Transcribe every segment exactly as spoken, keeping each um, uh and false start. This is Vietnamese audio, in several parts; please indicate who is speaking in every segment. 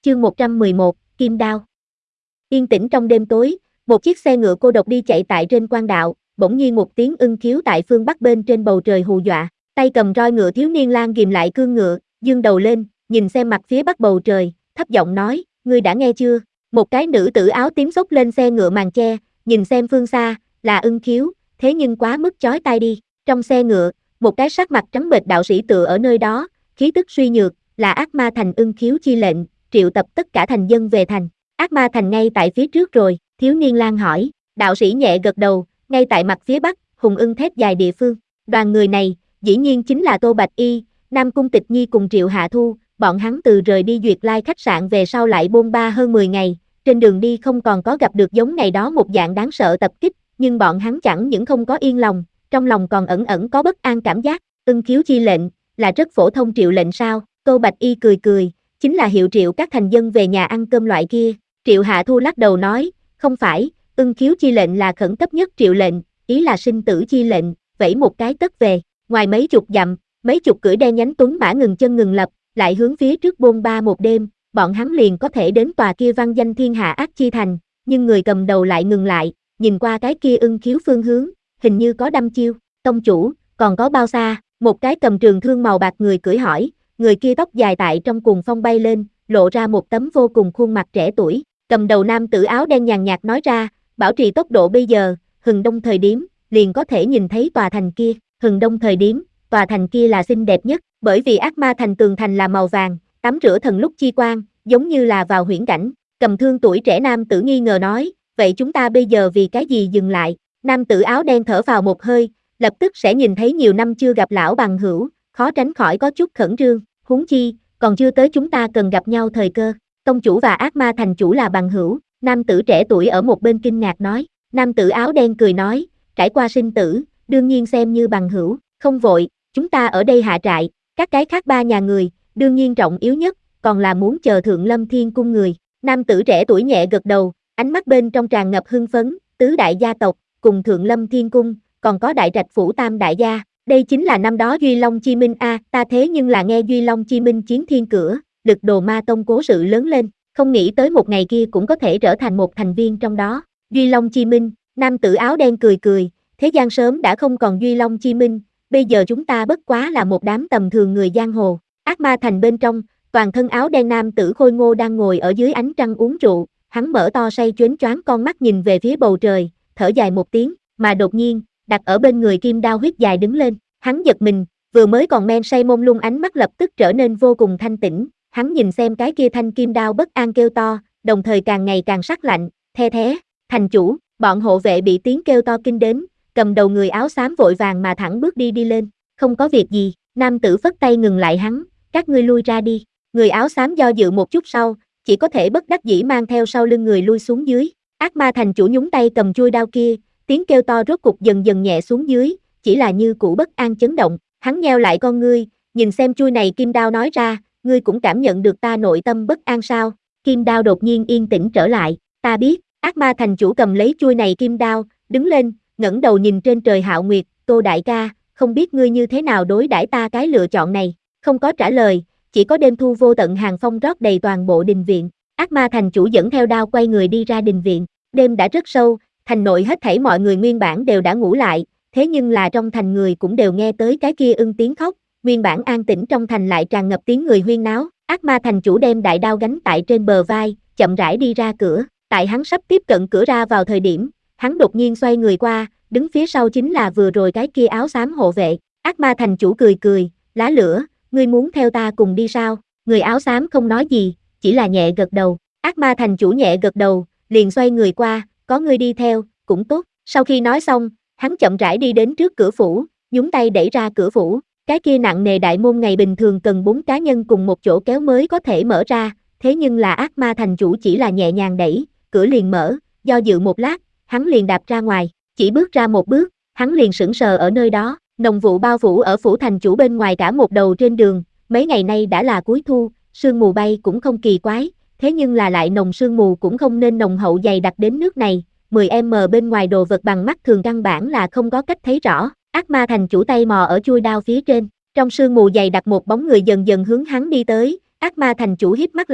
Speaker 1: Chương một trăm mười một, Kim Đao. Yên tĩnh trong đêm tối, một chiếc xe ngựa cô độc đi chạy tại trên quan đạo, bỗng nhiên một tiếng ưng khiếu tại phương bắc bên trên bầu trời hù dọa, tay cầm roi ngựa thiếu niên lang ghìm lại cương ngựa, dương đầu lên, nhìn xem mặt phía bắc bầu trời, thấp giọng nói, ngươi đã nghe chưa? Một cái nữ tử áo tím xốc lên xe ngựa màn che, nhìn xem phương xa, là ưng khiếu, thế nhưng quá mức chói tai đi. Trong xe ngựa, một cái sắc mặt trắng bệch đạo sĩ tựa ở nơi đó, khí tức suy nhược, là Ác Ma Thành ưng khiếu chi lệnh, triệu tập tất cả thành dân về thành. Ác Ma Thành ngay tại phía trước rồi, thiếu niên lang hỏi, đạo sĩ nhẹ gật đầu, ngay tại mặt phía bắc, hùng ưng thét dài địa phương. Đoàn người này, dĩ nhiên chính là Tô Bạch Y, Nam Cung Tịch Nhi cùng Triệu Hạ Thu, bọn hắn từ rời đi Duyệt Lai khách sạn về sau lại bôn ba hơn mười ngày, trên đường đi không còn có gặp được giống ngày đó một dạng đáng sợ tập kích, nhưng bọn hắn chẳng những không có yên lòng, trong lòng còn ẩn ẩn có bất an cảm giác. Ưng khiếu chi lệnh, là rất phổ thông triệu lệnh sao? Tô Bạch Y cười cười, chính là hiệu triệu các thành dân về nhà ăn cơm loại kia. Triệu Hạ Thu lắc đầu nói, không phải, ưng khiếu chi lệnh là khẩn cấp nhất triệu lệnh, ý là sinh tử chi lệnh, vẫy một cái tất về. Ngoài mấy chục dặm, mấy chục cưỡi đen nhánh tuấn mã ngừng chân ngừng lập, lại hướng phía trước bôn ba một đêm, bọn hắn liền có thể đến tòa kia vang danh thiên hạ ác chi thành, nhưng người cầm đầu lại ngừng lại, nhìn qua cái kia ưng khiếu phương hướng, hình như có đăm chiêu. Tông chủ, còn có bao xa? Một cái cầm trường thương màu bạc người cưỡi hỏi, người kia tóc dài tại trong cuồng phong bay lên, lộ ra một tấm vô cùng khuôn mặt trẻ tuổi. Cầm đầu nam tử áo đen nhàn nhạt nói ra, bảo trì tốc độ bây giờ, hừng đông thời điểm, liền có thể nhìn thấy tòa thành kia. Hừng đông thời điểm, tòa thành kia là xinh đẹp nhất, bởi vì Ác Ma Thành tường thành là màu vàng, tắm rửa thần lúc chi quang, giống như là vào huyễn cảnh. Cầm thương tuổi trẻ nam tử nghi ngờ nói, vậy chúng ta bây giờ vì cái gì dừng lại? Nam tử áo đen thở vào một hơi, lập tức sẽ nhìn thấy nhiều năm chưa gặp lão bằng hữu, khó tránh khỏi có chút khẩn trương, huống chi, còn chưa tới chúng ta cần gặp nhau thời cơ. Tông chủ và Ác Ma Thành chủ là bằng hữu, nam tử trẻ tuổi ở một bên kinh ngạc nói. Nam tử áo đen cười nói, trải qua sinh tử, đương nhiên xem như bằng hữu, không vội, chúng ta ở đây hạ trại, các cái khác ba nhà người, đương nhiên trọng yếu nhất, còn là muốn chờ Thượng Lâm Thiên Cung người. Nam tử trẻ tuổi nhẹ gật đầu, ánh mắt bên trong tràn ngập hưng phấn, tứ đại gia tộc, cùng Thượng Lâm Thiên Cung, còn có Đại Trạch Phủ Tam đại gia, đây chính là năm đó Duy Long Chi Minh a, à, ta thế nhưng là nghe Duy Long Chi Minh chiến thiên cửa, lực đồ ma tông cố sự lớn lên, không nghĩ tới một ngày kia cũng có thể trở thành một thành viên trong đó. Duy Long Chi Minh, nam tử áo đen cười cười, thế gian sớm đã không còn Duy Long Chi Minh, bây giờ chúng ta bất quá là một đám tầm thường người giang hồ. Ác Ma Thành bên trong, toàn thân áo đen nam tử khôi ngô đang ngồi ở dưới ánh trăng uống rượu, hắn mở to say chónh choáng con mắt nhìn về phía bầu trời, thở dài một tiếng, mà đột nhiên, đặt ở bên người kim đao huyết dài đứng lên, hắn giật mình, vừa mới còn men say mông lung ánh mắt lập tức trở nên vô cùng thanh tĩnh, hắn nhìn xem cái kia thanh kim đao bất an kêu to, đồng thời càng ngày càng sắc lạnh, the thé, thành chủ, bọn hộ vệ bị tiếng kêu to kinh đến, cầm đầu người áo xám vội vàng mà thẳng bước đi đi lên, không có việc gì, nam tử phất tay ngừng lại hắn, các ngươi lui ra đi, người áo xám do dự một chút sau, chỉ có thể bất đắc dĩ mang theo sau lưng người lui xuống dưới. Ác Ma Thành chủ nhúng tay cầm chuôi đao kia, tiếng kêu to rốt cục dần dần nhẹ xuống dưới, chỉ là như cũ bất an chấn động, hắn nheo lại con ngươi, nhìn xem chuôi này kim đao nói ra, ngươi cũng cảm nhận được ta nội tâm bất an sao? Kim đao đột nhiên yên tĩnh trở lại, ta biết. Ác Ma Thành chủ cầm lấy chuôi này kim đao, đứng lên, ngẩng đầu nhìn trên trời Hạo Nguyệt, Tô đại ca, không biết ngươi như thế nào đối đãi ta cái lựa chọn này, không có trả lời, chỉ có đêm thu vô tận hàng phong rót đầy toàn bộ đình viện. Ác Ma Thành chủ dẫn theo đao quay người đi ra đình viện, đêm đã rất sâu, thành nội hết thảy mọi người nguyên bản đều đã ngủ lại, thế nhưng là trong thành người cũng đều nghe tới cái kia ưng tiếng khóc, nguyên bản an tĩnh trong thành lại tràn ngập tiếng người huyên náo. Ác Ma Thành chủ đem đại đao gánh tại trên bờ vai, chậm rãi đi ra cửa, tại hắn sắp tiếp cận cửa ra vào thời điểm, hắn đột nhiên xoay người qua, đứng phía sau chính là vừa rồi cái kia áo xám hộ vệ. Ác Ma Thành chủ cười cười, lá lửa, ngươi muốn theo ta cùng đi sao? Người áo xám không nói gì, chỉ là nhẹ gật đầu. Ác Ma Thành chủ nhẹ gật đầu, liền xoay người qua, có ngươi đi theo, cũng tốt. Sau khi nói xong, hắn chậm rãi đi đến trước cửa phủ, nhúng tay đẩy ra cửa phủ, cái kia nặng nề đại môn ngày bình thường cần bốn cá nhân cùng một chỗ kéo mới có thể mở ra, thế nhưng là Ác Ma Thành chủ chỉ là nhẹ nhàng đẩy, cửa liền mở, do dự một lát, hắn liền đạp ra ngoài, chỉ bước ra một bước, hắn liền sững sờ ở nơi đó, nồng vụ bao phủ ở phủ thành chủ bên ngoài cả một đầu trên đường, mấy ngày nay đã là cuối thu, sương mù bay cũng không kỳ quái, thế nhưng là lại nồng sương mù cũng không nên nồng hậu dày đặc đến nước này, mười mét bên ngoài đồ vật bằng mắt thường căn bản là không có cách thấy rõ. Ác Ma Thành chủ tay mò ở chuôi đao phía trên, trong sương mù dày đặc một bóng người dần dần hướng hắn đi tới, Ác Ma Thành chủ híp mắt lại,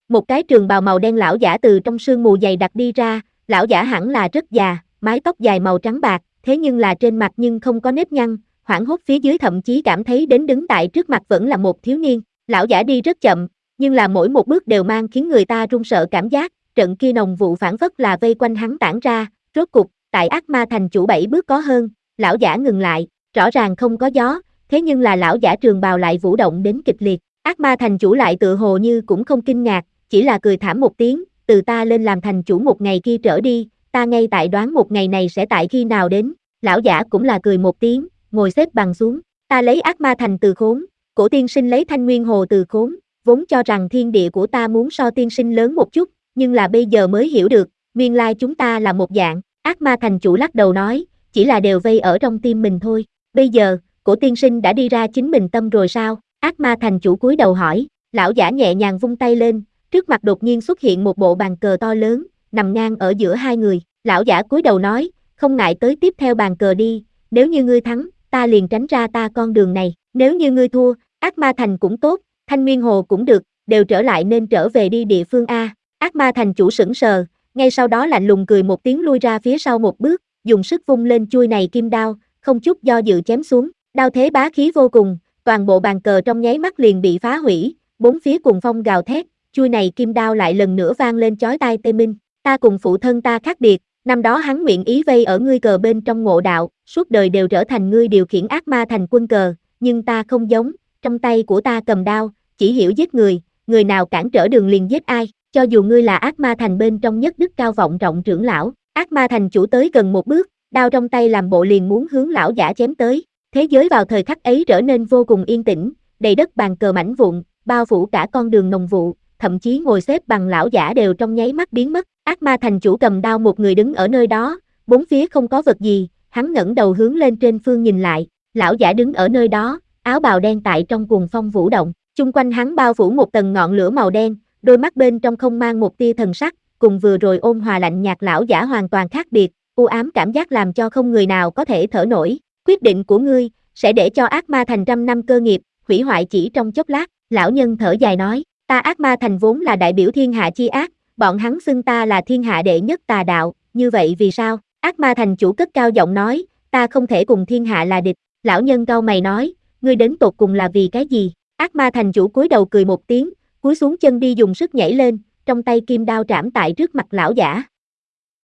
Speaker 1: Một cái trường bào màu đen lão giả từ trong sương mù dày đặc đi ra, lão giả hẳn là rất già, mái tóc dài màu trắng bạc, thế nhưng là trên mặt nhưng không có nếp nhăn, hoảng hốt phía dưới thậm chí cảm thấy đến đứng tại trước mặt vẫn là một thiếu niên. Lão giả đi rất chậm, nhưng là mỗi một bước đều mang khiến người ta run sợ cảm giác, trận kia nồng vụ phản phất là vây quanh hắn tản ra, rốt cục, tại Ác Ma Thành chủ bảy bước có hơn, lão giả ngừng lại, rõ ràng không có gió, thế nhưng là lão giả trường bào lại vũ động đến kịch liệt. Ác Ma Thành chủ lại tự hồ như cũng không kinh ngạc, chỉ là cười thảm một tiếng, từ ta lên làm thành chủ một ngày kia trở đi, ta ngay tại đoán một ngày này sẽ tại khi nào đến. Lão giả cũng là cười một tiếng, ngồi xếp bằng xuống, ta lấy Ác Ma Thành từ khốn, Cổ tiên sinh lấy Thanh Nguyên Hồ từ khốn, vốn cho rằng thiên địa của ta muốn so tiên sinh lớn một chút, nhưng là bây giờ mới hiểu được, nguyên lai chúng ta là một dạng. Ác Ma Thành chủ lắc đầu nói, chỉ là đều vây ở trong tim mình thôi. Bây giờ, Cổ tiên sinh đã đi ra chính mình tâm rồi sao? Ác Ma Thành chủ cúi đầu hỏi. Lão giả nhẹ nhàng vung tay lên, trước mặt đột nhiên xuất hiện một bộ bàn cờ to lớn, nằm ngang ở giữa hai người. Lão giả cúi đầu nói, không ngại tới tiếp theo bàn cờ đi, nếu như ngươi thắng, ta liền tránh ra ta con đường này, nếu như ngươi thua, Ác Ma Thành cũng tốt, Thanh Nguyên Hồ cũng được, đều trở lại nên trở về đi địa phương A. Ác Ma Thành chủ sững sờ, ngay sau đó lạnh lùng cười một tiếng lui ra phía sau một bước, dùng sức vung lên chuôi này kim đao, không chút do dự chém xuống, đao thế bá khí vô cùng, toàn bộ bàn cờ trong nháy mắt liền bị phá hủy, bốn phía cùng phong gào thét, chuôi này kim đao lại lần nữa vang lên chói tai tê minh, ta cùng phụ thân ta khác biệt, năm đó hắn nguyện ý vây ở ngươi cờ bên trong ngộ đạo, suốt đời đều trở thành ngươi điều khiển Ác Ma Thành quân cờ, nhưng ta không giống, trong tay của ta cầm đao, chỉ hiểu giết người, người nào cản trở đường liền giết ai, cho dù ngươi là Ác Ma Thành bên trong nhất đức cao vọng trọng trưởng lão. Ác Ma Thành chủ tới gần một bước, đao trong tay làm bộ liền muốn hướng lão giả chém tới, thế giới vào thời khắc ấy trở nên vô cùng yên tĩnh, đầy đất bàn cờ mảnh vụn, bao phủ cả con đường nồng vụ, thậm chí ngồi xếp bằng lão giả đều trong nháy mắt biến mất. Ác Ma Thành chủ cầm đao một người đứng ở nơi đó, bốn phía không có vật gì, hắn ngẩng đầu hướng lên trên phương nhìn lại, lão giả đứng ở nơi đó, áo bào đen tại trong cuồng phong vũ động, chung quanh hắn bao phủ một tầng ngọn lửa màu đen, đôi mắt bên trong không mang một tia thần sắc, cùng vừa rồi ôn hòa lạnh nhạt lão giả hoàn toàn khác biệt, u ám cảm giác làm cho không người nào có thể thở nổi. Quyết định của ngươi sẽ để cho Ác Ma Thành trăm năm cơ nghiệp hủy hoại chỉ trong chốc lát. Lão nhân thở dài nói, ta Ác Ma Thành vốn là đại biểu thiên hạ chi ác, bọn hắn xưng ta là thiên hạ đệ nhất tà đạo, như vậy vì sao? Ác Ma Thành chủ cất cao giọng nói, ta không thể cùng thiên hạ là địch. Lão nhân cau mày nói, ngươi đến tột cùng là vì cái gì? Ác Ma Thành chủ cúi đầu cười một tiếng, cúi xuống chân đi dùng sức nhảy lên, trong tay kim đao trảm tại trước mặt lão giả.